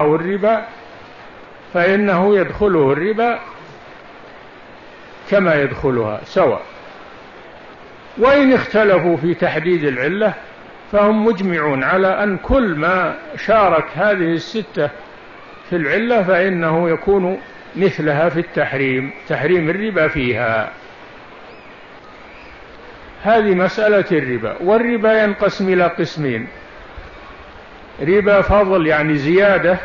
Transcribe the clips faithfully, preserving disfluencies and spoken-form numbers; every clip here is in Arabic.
أو الربا فإنه يدخله الربا كما يدخلها سواء. وإن اختلفوا في تحديد العلة فهم مجمعون على أن كل ما شارك هذه الستة في العلة فإنه يكون مثلها في التحريم، تحريم الربا فيها. هذه مسألة الربا. والربا ينقسم إلى قسمين: ربا فضل يعني زيادة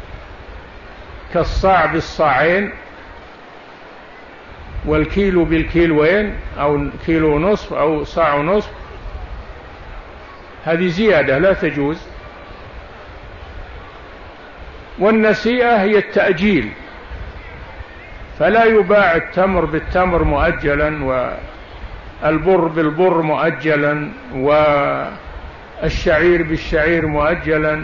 كالصاع بالصاعين والكيلو بالكيلوين أو كيلو ونصف أو صاع ونصف، هذه زيادة لا تجوز. والنسيئة هي التأجيل، فلا يباع التمر بالتمر مؤجلا والبر بالبر مؤجلا والشعير بالشعير مؤجلا،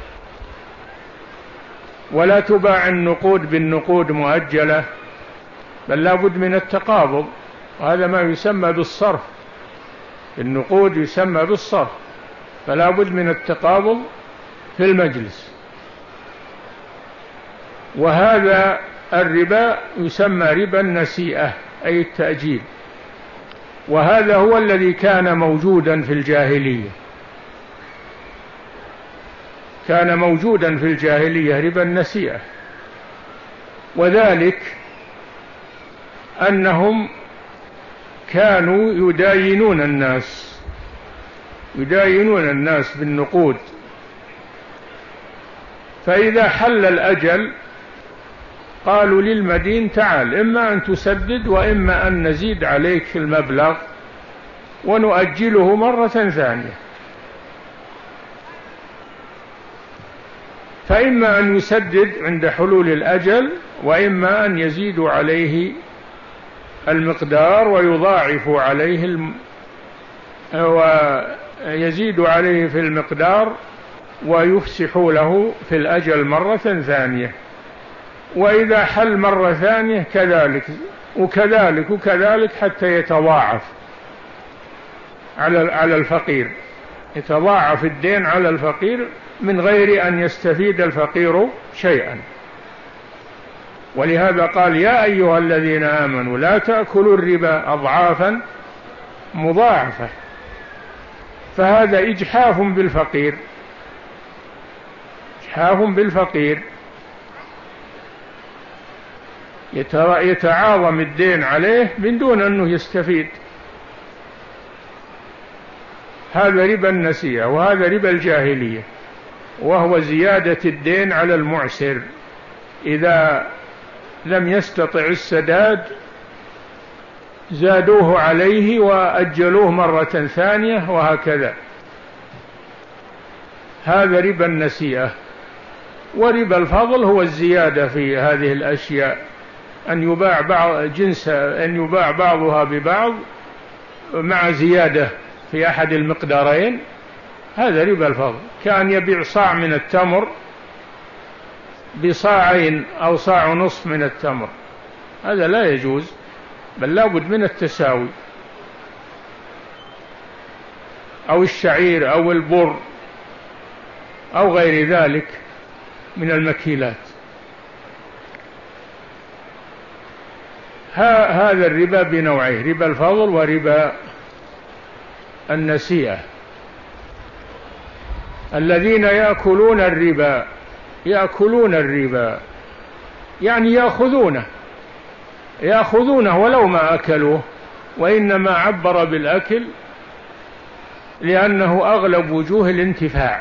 ولا تباع النقود بالنقود مؤجلة، بل لا بد من التقابض، وهذا ما يسمى بالصرف. النقود يسمى بالصرف، فلا بد من التقابض في المجلس. وهذا الربا يسمى ربا النسيئة أي التأجيل، وهذا هو الذي كان موجودا في الجاهلية، كان موجودا في الجاهلية ربا النسيئة. وذلك أنهم كانوا يداينون الناس يداينون الناس بالنقود، فإذا حل الأجل قالوا للمدين: تعال، إما أن تسدد وإما أن نزيد عليك في المبلغ ونؤجله مرة ثانية. فإما أن يسدد عند حلول الأجل، وإما أن يزيدوا عليه المقدار ويضاعفوا عليه الم... ويزيدوا عليه في المقدار ويفسحوا له في الأجل مرة ثانية. وإذا حل مرة ثانية كذلك وكذلك وكذلك حتى يتضاعف على على الفقير، يتضاعف الدين على الفقير من غير أن يستفيد الفقير شيئا. ولهذا قال: يا أيها الذين آمنوا لا تأكلوا الربا أضعافا مضاعفة. فهذا إجحاف بالفقير، إجحاف بالفقير، يتعاظم الدين عليه من دون أنه يستفيد. هذا ربا النسيئة، وهذا ربا الجاهلية، وهو زيادة الدين على المعسر. إذا لم يستطع السداد زادوه عليه وأجلوه مرة ثانية، وهكذا. هذا ربا النسيئة. وربا الفضل هو الزيادة في هذه الأشياء، أن يباع بعض جنس أن يباع بعضها ببعض مع زيادة في أحد المقدارين، هذا ربا الفضل. كان يبيع صاع من التمر بصاعين أو صاع ونصف من التمر، هذا لا يجوز، بل لا بد من التساوي. أو الشعير أو البر أو غير ذلك من المكيلات. هذا الربا بنوعيه: ربا الفضل وربا النسيئة. الذين يأكلون الربا يأكلون الربا يعني يأخذونه يأخذونه ولو ما أكلوه، وإنما عبر بالأكل لأنه أغلب وجوه الانتفاع،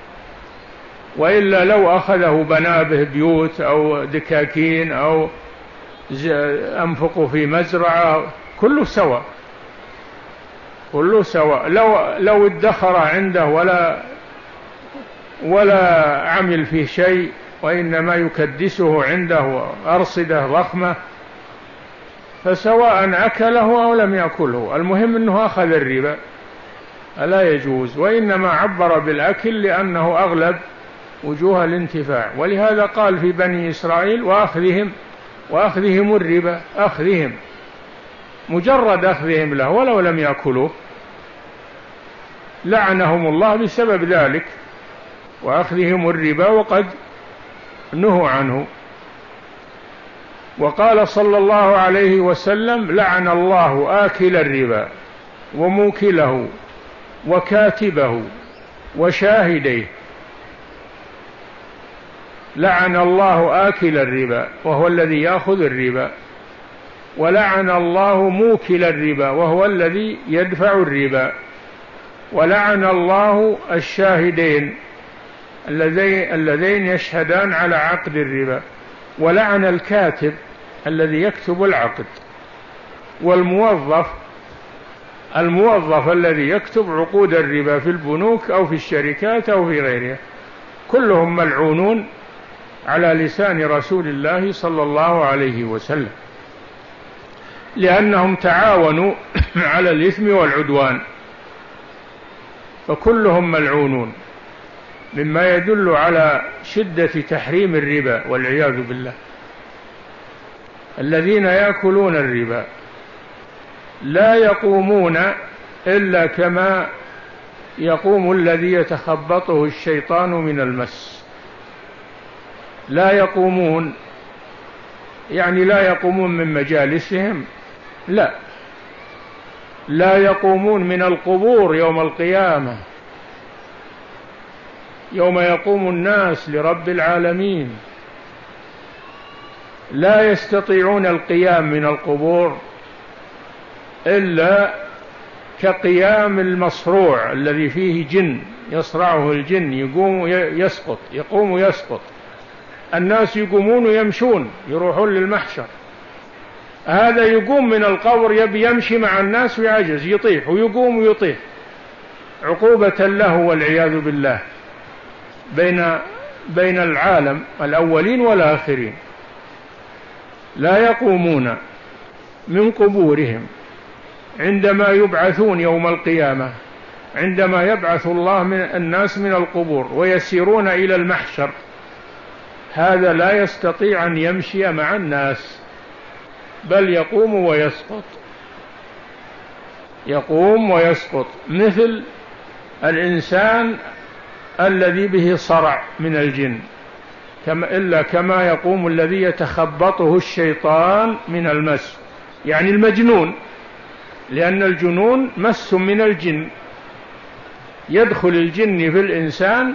وإلا لو أخذه بنى به بيوت أو دكاكين أو أنفقوا في مزرعة، كله سواء، كله سواء. لو لو ادخر عنده ولا ولا عمل فيه شيء، وإنما يكدسه عنده أرصدة ضخمة، فسواء أكله أو لم يأكله، المهم أنه أخذ الربا، لا يجوز. وإنما عبر بالأكل لأنه أغلب وجوه الانتفاع. ولهذا قال في بني إسرائيل: وأخذهم وأخذهم الربا، أخذهم، مجرد أخذهم له ولو لم يأكلوه، لعنهم الله بسبب ذلك، وأخذهم الربا وقد نهوا عنه. وقال صلى الله عليه وسلم: لعن الله آكل الربا وموكله وكاتبه وشاهديه. لعن الله آكل الربا وهو الذي يأخذ الربا، ولعن الله موكل الربا وهو الذي يدفع الربا، ولعن الله الشاهدين اللذين يشهدان على عقد الربا، ولعن الكاتب الذي يكتب العقد، والموظف الموظف الذي يكتب عقود الربا في البنوك أو في الشركات أو في غيرها، كلهم ملعونون على لسان رسول الله صلى الله عليه وسلم، لأنهم تعاونوا على الإثم والعدوان، فكلهم ملعونون، مما يدل على شدة تحريم الربا والعياذ بالله. الذين يأكلون الربا لا يقومون إلا كما يقوم الذي يتخبطه الشيطان من المس. لا يقومون يعني لا يقومون من مجالسهم، لا لا يقومون من القبور يوم القيامة، يوم يقوم الناس لرب العالمين، لا يستطيعون القيام من القبور إلا كقيام المصروع الذي فيه جن يصرعه الجن، يقوم يسقط يقوم يسقط. الناس يقومون ويمشون يروحون للمحشر، هذا يقوم من القبر يبي يمشي مع الناس ويعجز، يطيح ويقوم ويطيح، عقوبة له والعياذ بالله بين بين العالم الأولين والآخرين. لا يقومون من قبورهم عندما يبعثون يوم القيامة، عندما يبعث الله من الناس من القبور ويسيرون إلى المحشر، هذا لا يستطيع أن يمشي مع الناس، بل يقوم ويسقط يقوم ويسقط مثل الإنسان الذي به صرع من الجن، كما إلا كما يقوم الذي يتخبطه الشيطان من المس، يعني المجنون، لأن الجنون مس من الجن، يدخل الجن في الإنسان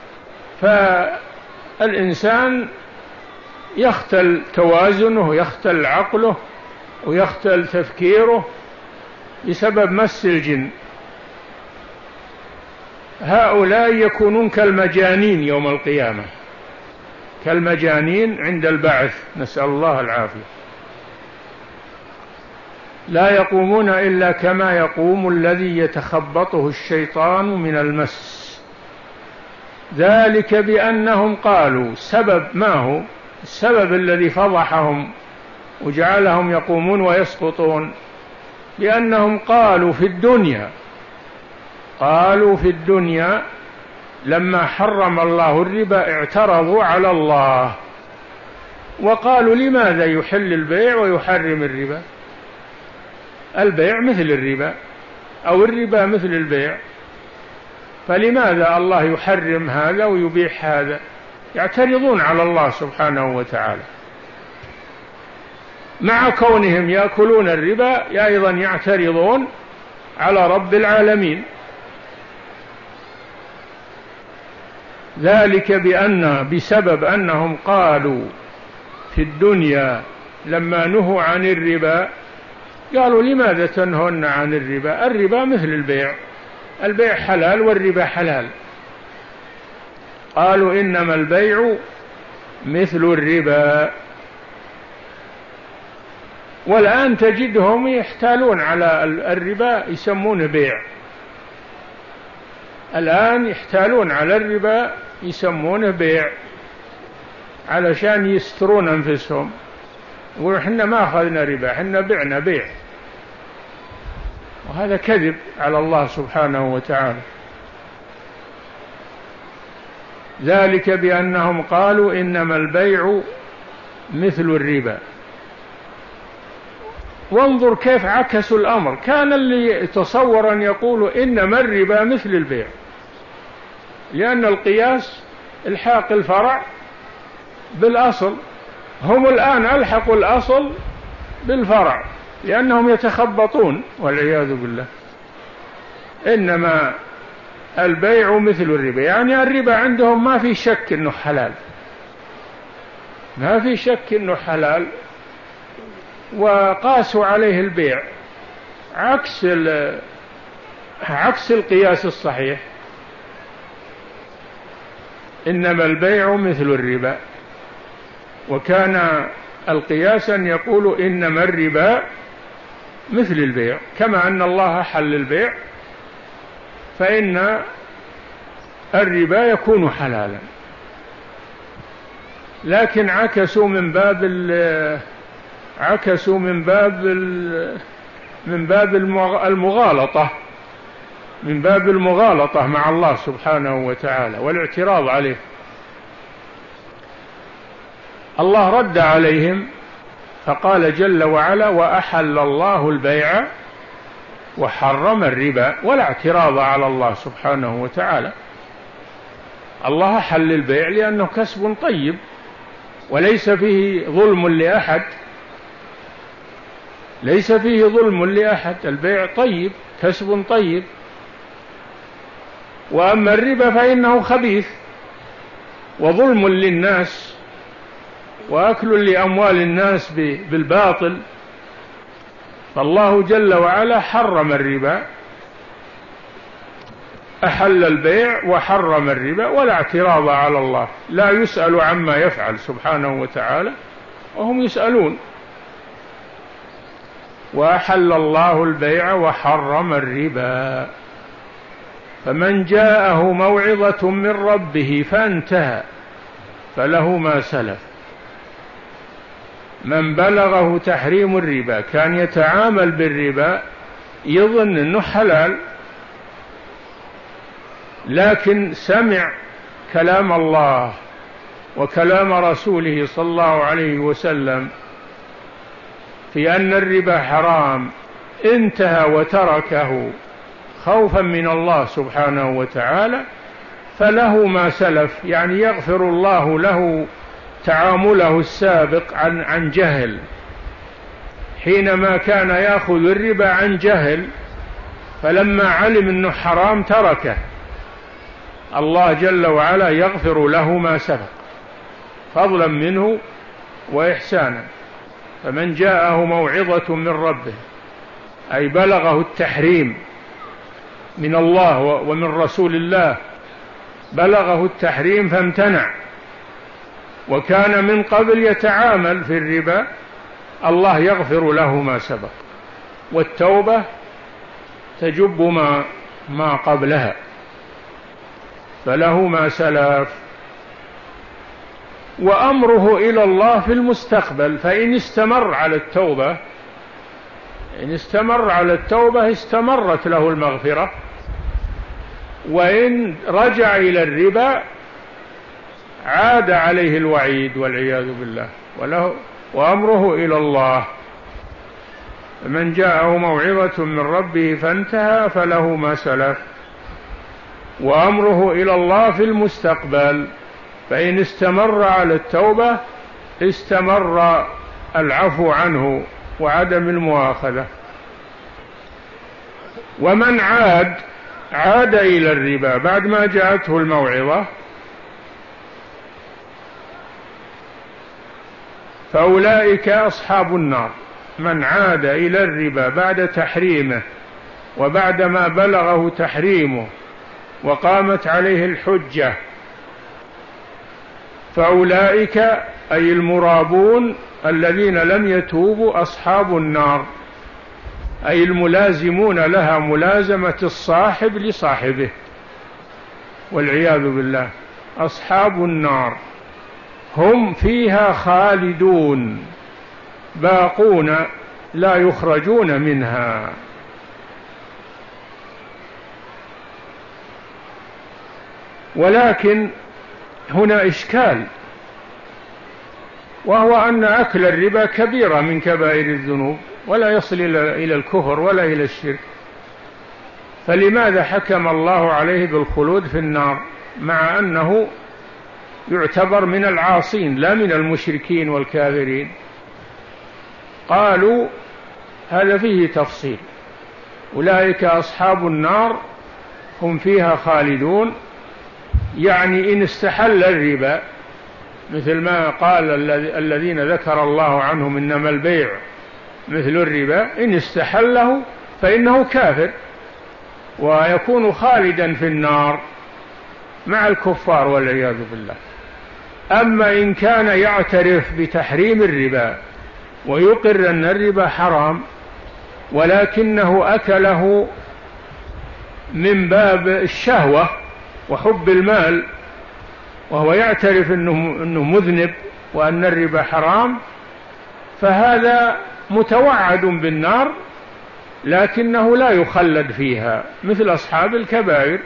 فالإنسان يختل توازنه، يختل عقله، ويختل تفكيره بسبب مس الجن. هؤلاء يكونون كالمجانين يوم القيامة، كالمجانين عند البعث، نسأل الله العافية. لا يقومون إلا كما يقوم الذي يتخبطه الشيطان من المس. ذلك بأنهم قالوا، سبب ما هو السبب الذي فضحهم وجعلهم يقومون ويسقطون؟ بأنهم قالوا في الدنيا قالوا في الدنيا لما حرم الله الربا اعترضوا على الله وقالوا: لماذا يحل البيع ويحرم الربا؟ البيع مثل الربا، أو الربا مثل البيع، فلماذا الله يحرم هذا ويبيح هذا؟ يعترضون على الله سبحانه وتعالى، مع كونهم يأكلون الربا أيضا يعترضون على رب العالمين. ذلك بأن بسبب أنهم قالوا في الدنيا لما نهوا عن الربا، قالوا: لماذا تنهون عن الربا؟ الربا مثل البيع، البيع حلال والربا حلال. قالوا: إنما البيع مثل الربا. والآن تجدهم يحتالون على الربا، يسمونه بيع. الآن يحتالون على الربا يسمونه بيع علشان يسترون أنفسهم، يقولون: إحنا ما أخذنا ربا، إحنا بعنا بيع. وهذا كذب على الله سبحانه وتعالى. ذلك بأنهم قالوا: إنما البيع مثل الربا. وانظر كيف عكسوا الأمر. كان اللي يتصور أن يقولوا إنما الربا مثل البيع، لأن القياس الحاق الفرع بالأصل. هم الآن ألحقوا الأصل بالفرع لأنهم يتخبطون والعياذ بالله. إنما البيع مثل الربا، يعني الربا عندهم ما في شك أنه حلال، ما في شك أنه حلال، وقاسوا عليه البيع عكس عكس القياس الصحيح. إنما البيع مثل الربا، وكان القياس أن يقول إنما الربا مثل البيع، كما أن الله حل البيع فإن الربا يكون حلالا. لكن عكسوا من باب عكسوا من باب من باب المغالطة من باب المغالطة مع الله سبحانه وتعالى والاعتراض عليه. الله رد عليهم فقال جل وعلا: وأحل الله البيع وحرم الربا، ولا اعتراض على الله سبحانه وتعالى. الله حل البيع لأنه كسب طيب وليس فيه ظلم لأحد، ليس فيه ظلم لأحد، البيع طيب، كسب طيب. وأما الربا فإنه خبيث وظلم للناس وأكل لأموال الناس بالباطل. فالله جل وعلا حرم الربا، أحل البيع وحرم الربا، ولا اعتراض على الله، لا يسأل عما يفعل سبحانه وتعالى وهم يسألون. وأحل الله البيع وحرم الربا، فمن جاءه موعظة من ربه فانتهى فله ما سلف. من بلغه تحريم الربا كان يتعامل بالربا يظن أنه حلال، لكن سمع كلام الله وكلام رسوله صلى الله عليه وسلم في أن الربا حرام، انتهى وتركه خوفا من الله سبحانه وتعالى، فله ما سلف، يعني يغفر الله له تعامله السابق عن عن جهل، حينما كان يأخذ الربا عن جهل، فلما علم أنه حرام تركه. الله جل وعلا يغفر له ما سبق فضلا منه وإحسانا. فمن جاءه موعظة من ربه أي بلغه التحريم من الله ومن رسول الله، بلغه التحريم فامتنع وكان من قبل يتعامل في الربا، الله يغفر له ما سبق، والتوبة تجب ما ما قبلها، فله ما سلف. وأمره إلى الله في المستقبل، فإن استمر على التوبة إن استمر على التوبة استمرت له المغفرة، وإن رجع إلى الربا عاد عليه الوعيد والعياذ بالله. وله وأمره إلى الله. من جاءه موعظة من ربه فانتهى فله ما سلف، وأمره إلى الله في المستقبل، فإن استمر على التوبة استمر العفو عنه وعدم المؤاخذة. ومن عاد عاد إلى الربا بعد ما جاءته الموعظة فأولئك أصحاب النار. من عاد إلى الربا بعد تحريمه وبعد ما بلغه تحريمه وقامت عليه الحجة فأولئك أي المرابون الذين لم يتوبوا أصحاب النار، أي الملازمون لها ملازمة الصاحب لصاحبه والعياذ بالله. أصحاب النار هم فيها خالدون باقون لا يخرجون منها. ولكن هنا إشكال، وهو أن أكل الربا كبيرة من كبائر الذنوب ولا يصل إلى الكفر ولا إلى الشرك، فلماذا حكم الله عليه بالخلود في النار مع أنه يعتبر من العاصين لا من المشركين والكافرين. قالوا هذا فيه تفصيل، أولئك أصحاب النار هم فيها خالدون، يعني إن استحل الربا مثل ما قال الذين ذكر الله عنهم إنما البيع مثل الربا، إن استحله فإنه كافر ويكون خالدا في النار مع الكفار والعياذ بالله. أما إن كان يعترف بتحريم الربا ويقر أن الربا حرام ولكنه أكله من باب الشهوة وحب المال، وهو يعترف أنه, أنه مذنب وأن الربا حرام، فهذا متوعد بالنار لكنه لا يخلد فيها، مثل أصحاب الكبائر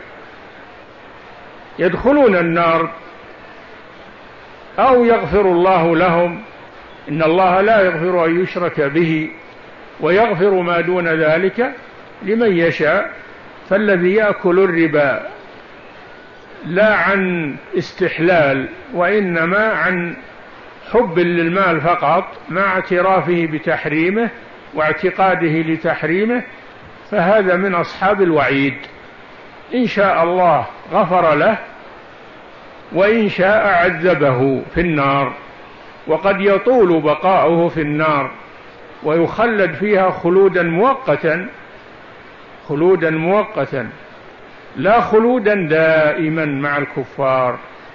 يدخلون النار أو يغفر الله لهم، إن الله لا يغفر أن يشرك به ويغفر ما دون ذلك لمن يشاء. فالذي يأكل الربا لا عن استحلال وإنما عن حب للمال فقط مع اعترافه بتحريمه واعتقاده لتحريمه، فهذا من أصحاب الوعيد، إن شاء الله غفر له وإن شاء عذبه في النار، وقد يطول بقاؤه في النار ويخلد فيها خلودا مؤقتا، خلودا مؤقتا لا خلودا دائما مع الكفار.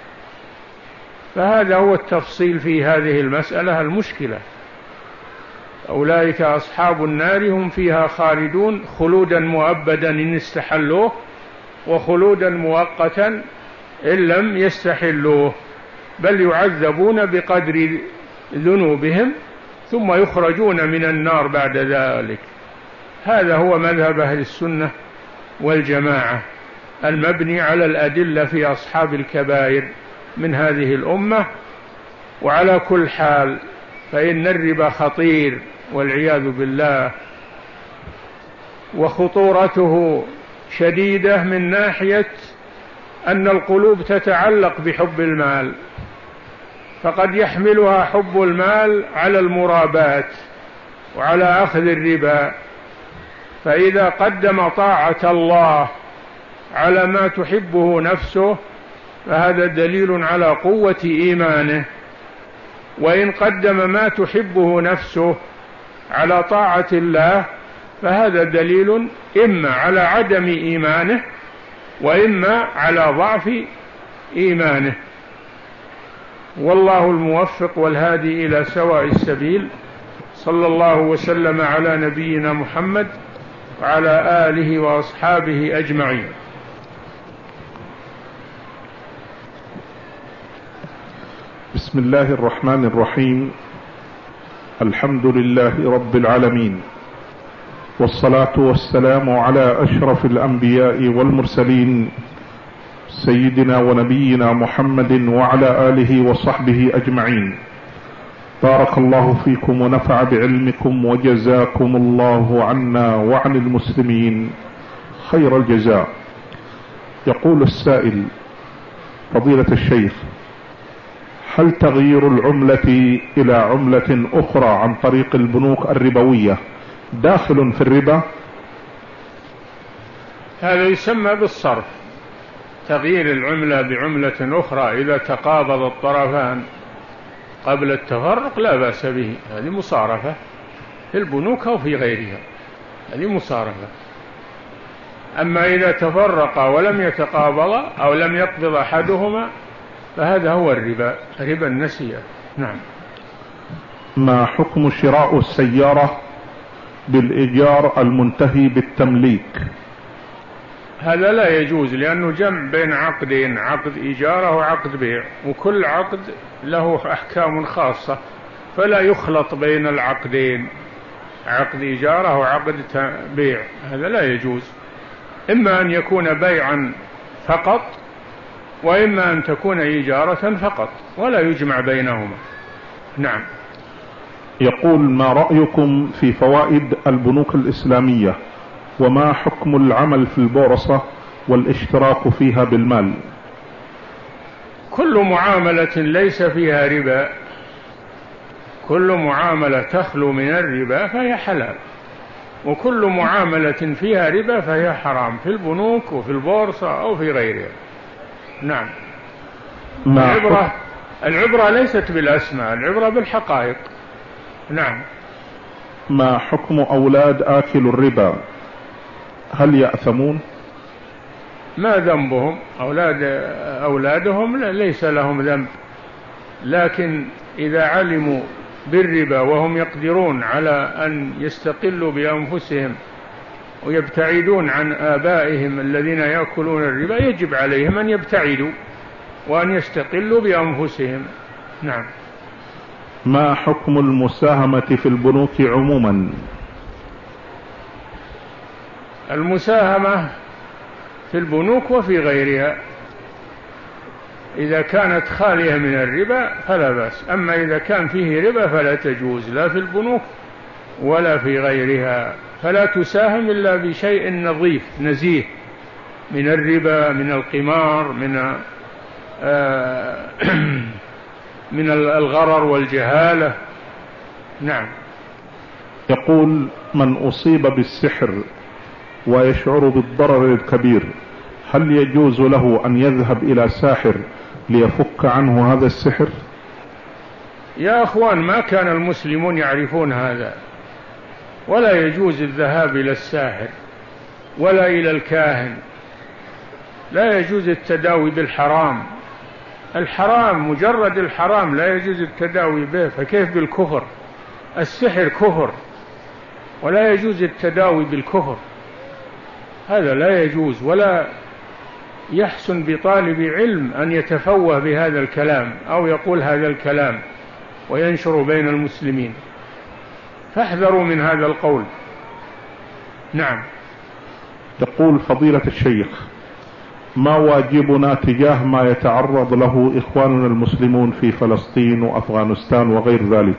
فهذا هو التفصيل في هذه المسألة المشكلة. أولئك أصحاب النار هم فيها خالدون، خلودا مؤبدا إن استحلوه، وخلودا مؤقتا إن لم يستحلوه، بل يعذبون بقدر ذنوبهم ثم يخرجون من النار بعد ذلك. هذا هو مذهب أهل السنة والجماعة المبني على الأدلة في أصحاب الكبائر من هذه الأمة. وعلى كل حال فإن الربا خطير والعياذ بالله، وخطورته شديدة من ناحية أن القلوب تتعلق بحب المال، فقد يحملها حب المال على المرابات وعلى أخذ الربا، فإذا قدم طاعة الله على ما تحبه نفسه فهذا دليل على قوة إيمانه، وإن قدم ما تحبه نفسه على طاعة الله فهذا دليل إما على عدم إيمانه وإما على ضعف إيمانه. والله الموفق والهادي إلى سواء السبيل. صلى الله وسلم على نبينا محمد وعلى آله وأصحابه أجمعين. بسم الله الرحمن الرحيم. الحمد لله رب العالمين، والصلاة والسلام على أشرف الأنبياء والمرسلين سيدنا ونبينا محمد وعلى آله وصحبه أجمعين. بارك الله فيكم ونفع بعلمكم وجزاكم الله عنا وعن المسلمين خير الجزاء. يقول السائل: فضيلة الشيخ، هل تغيير العملة إلى عملة أخرى عن طريق البنوك الربوية داخل في الربا؟ هذا يسمى بالصرف، تغيير العملة بعملة أخرى إذا تقابض الطرفان قبل التفرق لا بأس به، هذه مصارفة في البنوك أو في غيرها، هذه مصارفة. أما إذا تفرق ولم يتقابض أو لم يقبض أحدهما فهذا هو الربا، ربا النسيئة. نعم. ما حكم شراء السيارة بالإيجار المنتهي بالتمليك؟ هذا لا يجوز، لأنه جمع بين عقدين، عقد إيجار وعقد بيع، وكل عقد له أحكام خاصة، فلا يخلط بين العقدين، عقد إيجار وعقد بيع، هذا لا يجوز. إما أن يكون بيعا فقط وإما أن تكون إيجارة فقط، ولا يجمع بينهما. نعم. يقول: ما رأيكم في فوائد البنوك الإسلامية، وما حكم العمل في البورصة والاشتراك فيها بالمال؟ كل معاملة ليس فيها ربا، كل معاملة تخلو من الربا فهي حلال، وكل معاملة فيها ربا فهي حرام، في البنوك وفي البورصة أو في غيرها. نعم. العبرة العبرة ليست بالأسماء، العبرة بالحقائق. نعم. ما حكم أولاد آكل الربا؟ هل يأثمون؟ ما ذنبهم؟ أولاد أولادهم ليس لهم ذنب، لكن إذا علموا بالربا وهم يقدرون على أن يستقلوا بأنفسهم ويبتعدون عن آبائهم الذين يأكلون الربا، يجب عليهم أن يبتعدوا وأن يستقلوا بأنفسهم. نعم. ما حكم المساهمة في البنوك عموما؟ المساهمة في البنوك وفي غيرها إذا كانت خالية من الربا فلا بأس، أما إذا كان فيه ربا فلا تجوز، لا في البنوك ولا في غيرها، فلا تساهم إلا بشيء نظيف نزيه من الربا، من القمار، من آه من الغرر والجهالة. نعم. يقول: من أصيب بالسحر ويشعر بالضرر الكبير، هل يجوز له أن يذهب إلى ساحر ليفك عنه هذا السحر؟ يا أخوان، ما كان المسلمون يعرفون هذا، ولا يجوز الذهاب إلى الساحر ولا إلى الكاهن، لا يجوز التداوي بالحرام، الحرام مجرد الحرام لا يجوز التداوي به، فكيف بالكفر؟ السحر كفر، ولا يجوز التداوي بالكفر، هذا لا يجوز، ولا يحسن بطالب علم أن يتفوه بهذا الكلام أو يقول هذا الكلام وينشر بين المسلمين، فاحذروا من هذا القول. نعم. يقول فضيلة الشيخ: ما واجبنا تجاه ما يتعرض له إخواننا المسلمون في فلسطين وأفغانستان وغير ذلك؟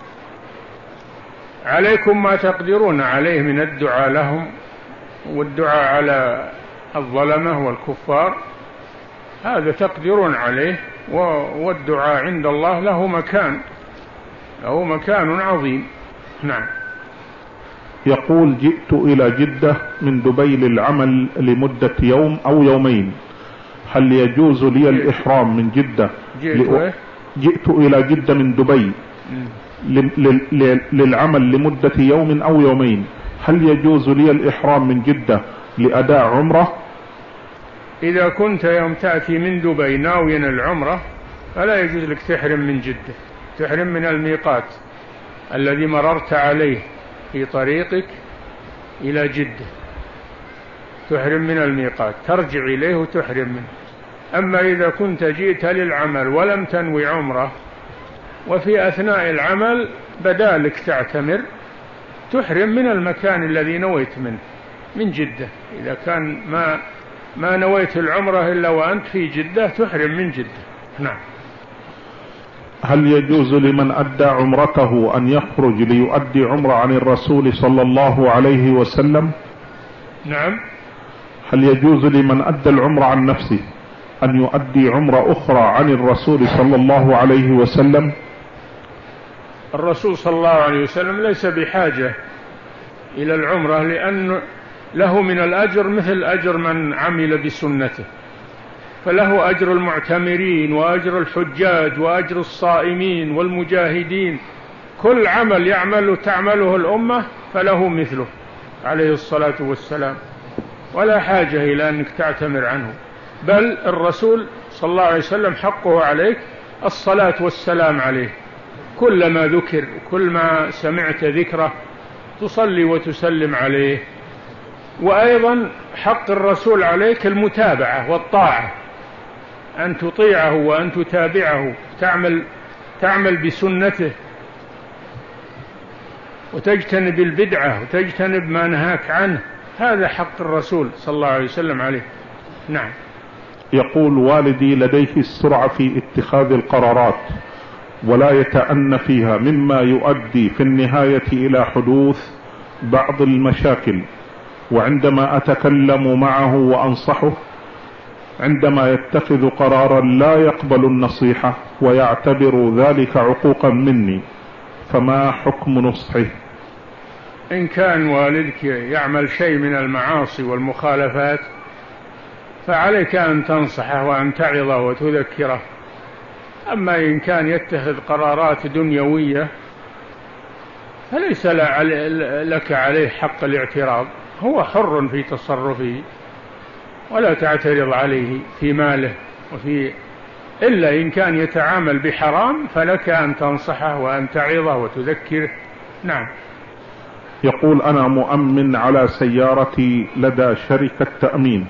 عليكم ما تقدرون عليه من الدعاء لهم والدعاء على الظلمة والكفار، هذا تقدرون عليه، والدعاء عند الله له مكان، له مكان عظيم. نعم. يقول: جئت إلى جدة من دبي للعمل لمدة يوم أو يومين، هل يجوز لي الإحرام من جدة؟ جئت, جئت إلى جدة من دبي للعمل لمدة يوم أو يومين، هل يجوز لي الإحرام من جدة لأداء عمرة؟ إذا كنت يوم تأتي من دبي ناويا العمرة فلا يجوز لك تحرم من جدة، تحرم من الميقات الذي مررت عليه في طريقك إلى جدة، تحرم من الميقات، ترجع إليه وتحرم منه. أما إذا كنت جئت للعمل ولم تنوي عمرة وفي أثناء العمل بدا لك تعتمر، تحرم من المكان الذي نويت منه من جدة. إذا كان ما ما نويت العمرة إلا وأنت في جدة تحرم من جدة. نعم. هل يجوز لمن أدى عمرته أن يخرج ليؤدي عمرة عن الرسول صلى الله عليه وسلم؟ نعم. هل يجوز لمن أدى العمرة عن نفسه أن يؤدي عمرة أخرى عن الرسول صلى الله عليه وسلم؟ الرسول صلى الله عليه وسلم ليس بحاجة إلى العمرة، لأن له من الأجر مثل أجر من عمل بسنته، فله أجر المعتمرين وأجر الحجاج وأجر الصائمين والمجاهدين، كل عمل يعمل تعمله الأمة فله مثله عليه الصلاة والسلام، ولا حاجة إلى أنك تعتمر عنه، بل الرسول صلى الله عليه وسلم حقه عليك الصلاة والسلام عليه، كلما ذكر كل ما سمعت ذكره تصلي وتسلم عليه. وأيضا حق الرسول عليك المتابعة والطاعة، أن تطيعه وأن تتابعه، تعمل تعمل بسنته وتجتنب البدعة وتجتنب ما نهاك عنه، هذا حق الرسول صلى الله عليه وسلم عليه. نعم. يقول: والدي لديه السرعة في اتخاذ القرارات ولا يتأنى فيها، مما يؤدي في النهاية إلى حدوث بعض المشاكل، وعندما أتكلم معه وأنصحه عندما يتخذ قرارا لا يقبل النصيحة ويعتبر ذلك عقوقا مني، فما حكم نصحه؟ إن كان والدك يعمل شيء من المعاصي والمخالفات فعليك أن تنصحه وأن تعظه وتذكره. أما إن كان يتخذ قرارات دنيوية فليس لك عليه حق الاعتراض، هو حر في تصرفه ولا تعترض عليه في ماله وفي إلا إن كان يتعامل بحرام فلك أن تنصحه وأن تعظه وتذكره. نعم. يقول: أنا مؤمن على سيارتي لدى شركة تأمين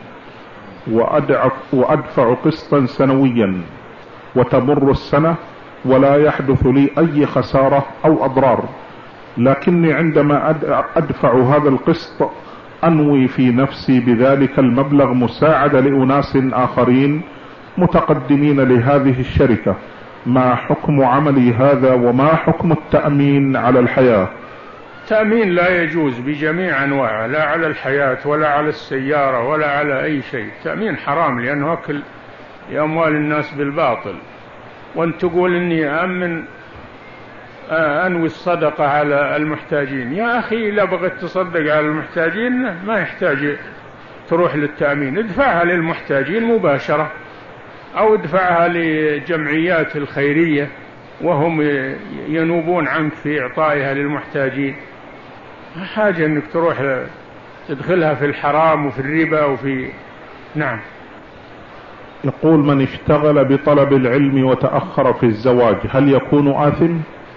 وأدفع قسطا سنويا وتمر السنة ولا يحدث لي أي خسارة أو أضرار، لكني عندما أدفع هذا القسط أنوي في نفسي بذلك المبلغ مساعدة لأناس آخرين متقدمين لهذه الشركة. ما حكم عملي هذا وما حكم التأمين على الحياة؟ التأمين لا يجوز بجميع أنواعه، لا على الحياة ولا على السيارة ولا على أي شيء. التأمين حرام لأنه أكل أموال الناس بالباطل. وأن تقول إني أأمن أنوي الصدقة على المحتاجين، يا أخي لا بغيت تصدق على المحتاجين ما يحتاج تروح للتأمين، ادفعها للمحتاجين مباشرة أو ادفعها لجمعيات الخيرية وهم ينوبون عنك في إعطائها للمحتاجين. حاجة أنك تروح تدخلها في الحرام وفي الربا وفي نعم. يقول: من اشتغل بطلب العلم وتأخر في الزواج هل يكون آثم؟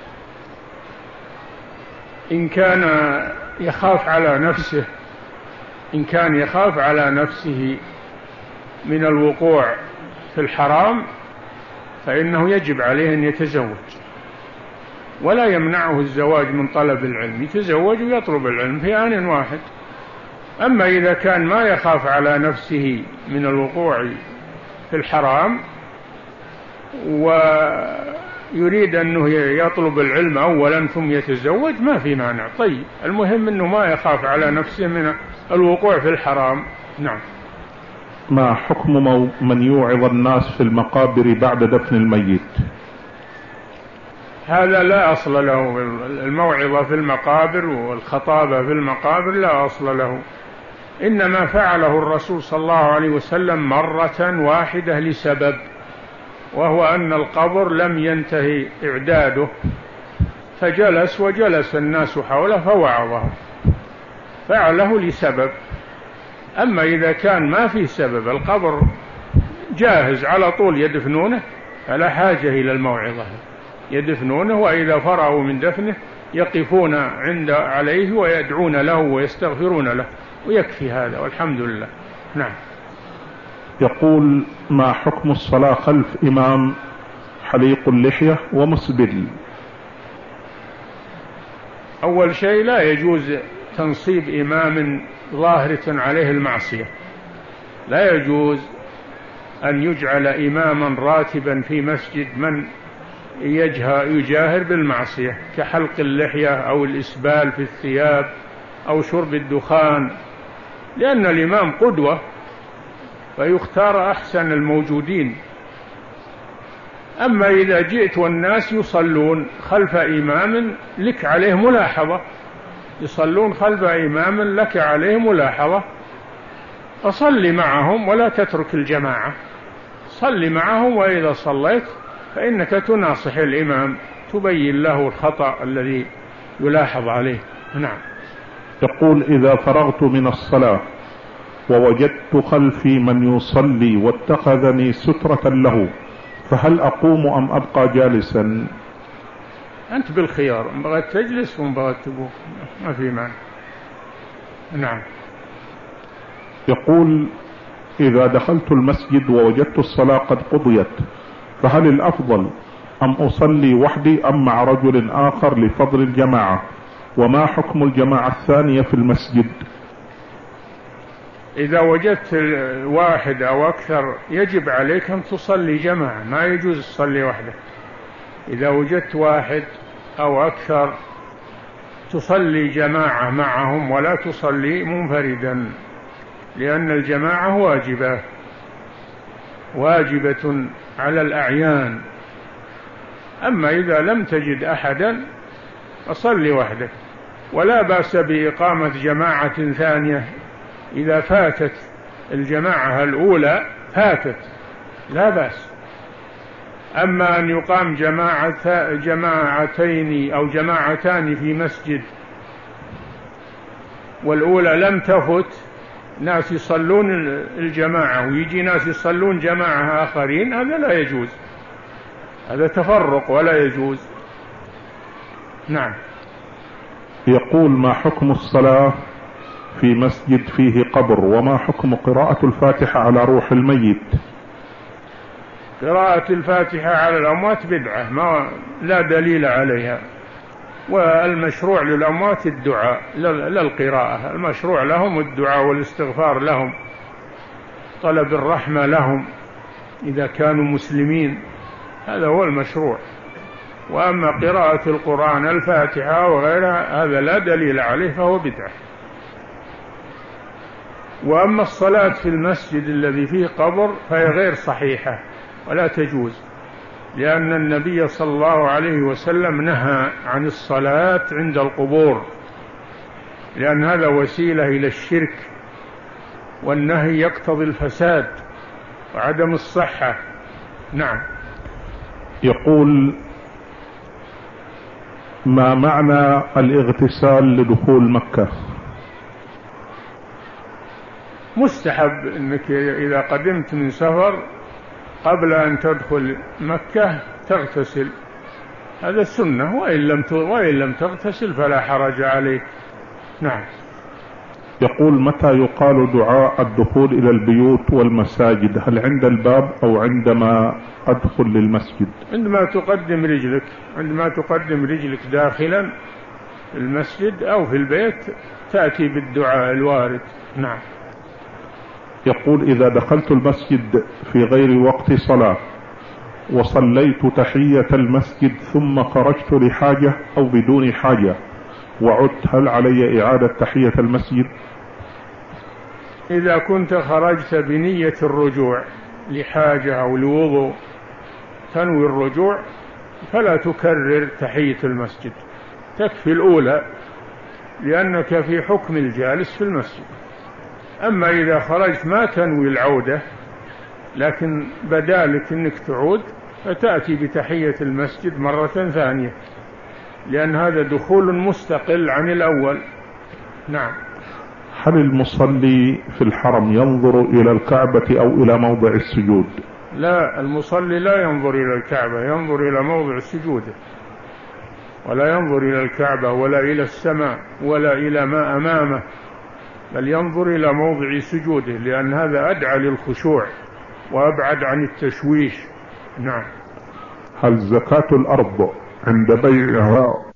إن كان يخاف على نفسه إن كان يخاف على نفسه من الوقوع في الحرام فإنه يجب عليه أن يتزوج، ولا يمنعه الزواج من طلب العلم، يتزوج ويطلب العلم في آن واحد. أما إذا كان ما يخاف على نفسه من الوقوع في الحرام ويريد أنه يطلب العلم أولا ثم يتزوج ما في مانع. طيب، المهم أنه ما يخاف على نفسه من الوقوع في الحرام. نعم. ما حكم من يوعظ الناس في المقابر بعد دفن الميت؟ هذا لا أصل له. الموعظة في المقابر والخطابة في المقابر لا أصل له، إنما فعله الرسول صلى الله عليه وسلم مرة واحدة لسبب، وهو أن القبر لم ينتهي إعداده فجلس وجلس الناس حوله فوعظهم، فعله لسبب. أما إذا كان ما في سبب، القبر جاهز على طول يدفنونه، فلا حاجة إلى الموعظة، يدفنونه وإذا فرغوا من دفنه يقفون عند عليه ويدعون له ويستغفرون له، ويكفي هذا والحمد لله. نعم. يقول: ما حكم الصلاة خلف إمام حليق اللحية ومسبل؟ أول شيء لا يجوز تنصيب إمام ظاهرة عليه المعصية، لا يجوز أن يجعل إماما راتبا في مسجد من يجاهر بالمعصية كحلق اللحية أو الإسبال في الثياب أو شرب الدخان، لأن الإمام قدوة فيختار أحسن الموجودين. أما إذا جئت والناس يصلون خلف إمام لك عليه ملاحظة، يصلون خلف إمام لك عليه ملاحظة، فصل معهم ولا تترك الجماعة، صل معهم، وإذا صليت فإنك تناصح الإمام تبين له الخطأ الذي يلاحظ عليه. نعم. يقول: إذا فرغت من الصلاة ووجدت خلفي من يصلي واتخذني سترة له فهل أقوم أم أبقى جالسا؟ أنت بالخيار، إن بغيت تجلس وإن بغيت تقوم ما في معنى. نعم. يقول: إذا دخلت المسجد ووجدت الصلاة قد قضيت فهل الأفضل أم أصلي وحدي أم مع رجل آخر لفضل الجماعة؟ وما حكم الجماعة الثانية في المسجد؟ إذا وجدت واحد أو أكثر يجب عليك أن تصلي جماعة، ما يجوز تصلي وحدك. إذا وجدت واحد أو أكثر تصلي جماعة معهم ولا تصلي منفردا، لأن الجماعة واجبة. واجبة على الأعيان. أما إذا لم تجد أحدا فصل وحدك، ولا بأس بإقامة جماعة ثانية إذا فاتت الجماعة الأولى فاتت، لا بأس. أما أن يقام جماعة جماعتين أو جماعتان في مسجد والأولى لم تفت، ناس يصلون الجماعة ويجي ناس يصلون جماعة آخرين، هذا لا يجوز، هذا تفرق ولا يجوز. نعم. يقول: ما حكم الصلاة في مسجد فيه قبر، وما حكم قراءة الفاتحة على روح الميت؟ قراءة الفاتحة على الأموات بدعة، ما لا دليل عليها، والمشروع للأموات الدعاء لا القراءة، المشروع لهم الدعاء والاستغفار لهم، طلب الرحمة لهم إذا كانوا مسلمين، هذا هو المشروع. وأما قراءة القرآن الفاتحة وغيرها هذا لا دليل عليه فهو بدعة. وأما الصلاة في المسجد الذي فيه قبر فهي غير صحيحة ولا تجوز، لأن النبي صلى الله عليه وسلم نهى عن الصلاة عند القبور، لأن هذا وسيلة إلى الشرك، والنهي يقتضي الفساد وعدم الصحة. نعم. يقول: ما معنى الاغتسال لدخول مكة؟ مستحب أنك إذا قدمت من سفر قبل أن تدخل مكة تغتسل، هذا السنة، وإن لم وإن لم تغتسل فلا حرج عليك. نعم. يقول: متى يقال دعاء الدخول إلى البيوت والمساجد؟ هل عند الباب أو عندما أدخل للمسجد؟ عندما تقدم رجلك، عندما تقدم رجلك داخلا المسجد أو في البيت تأتي بالدعاء الوارد. نعم. يقول: إذا دخلت المسجد في غير وقت صلاة وصليت تحية المسجد ثم خرجت لحاجة أو بدون حاجة وعدت، هل علي إعادة تحية المسجد؟ إذا كنت خرجت بنية الرجوع لحاجة أو لوضوء تنوي الرجوع فلا تكرر تحية المسجد، تكفي الأولى لأنك في حكم الجالس في المسجد. أما إذا خرجت ما تنوي العودة لكن بدالك أنك تعود فتأتي بتحية المسجد مرة ثانية، لأن هذا دخول مستقل عن الأول. نعم. هل المصلي في الحرم ينظر إلى الكعبة أو إلى موضع السجود؟ لا، المصلي لا ينظر إلى الكعبة، ينظر إلى موضع سجوده، ولا ينظر إلى الكعبة ولا إلى السماء ولا إلى ما أمامه، بل ينظر إلى موضع سجوده، لأن هذا أدعى للخشوع وأبعد عن التشويش. نعم. هل زكاة الأرض عند بيعها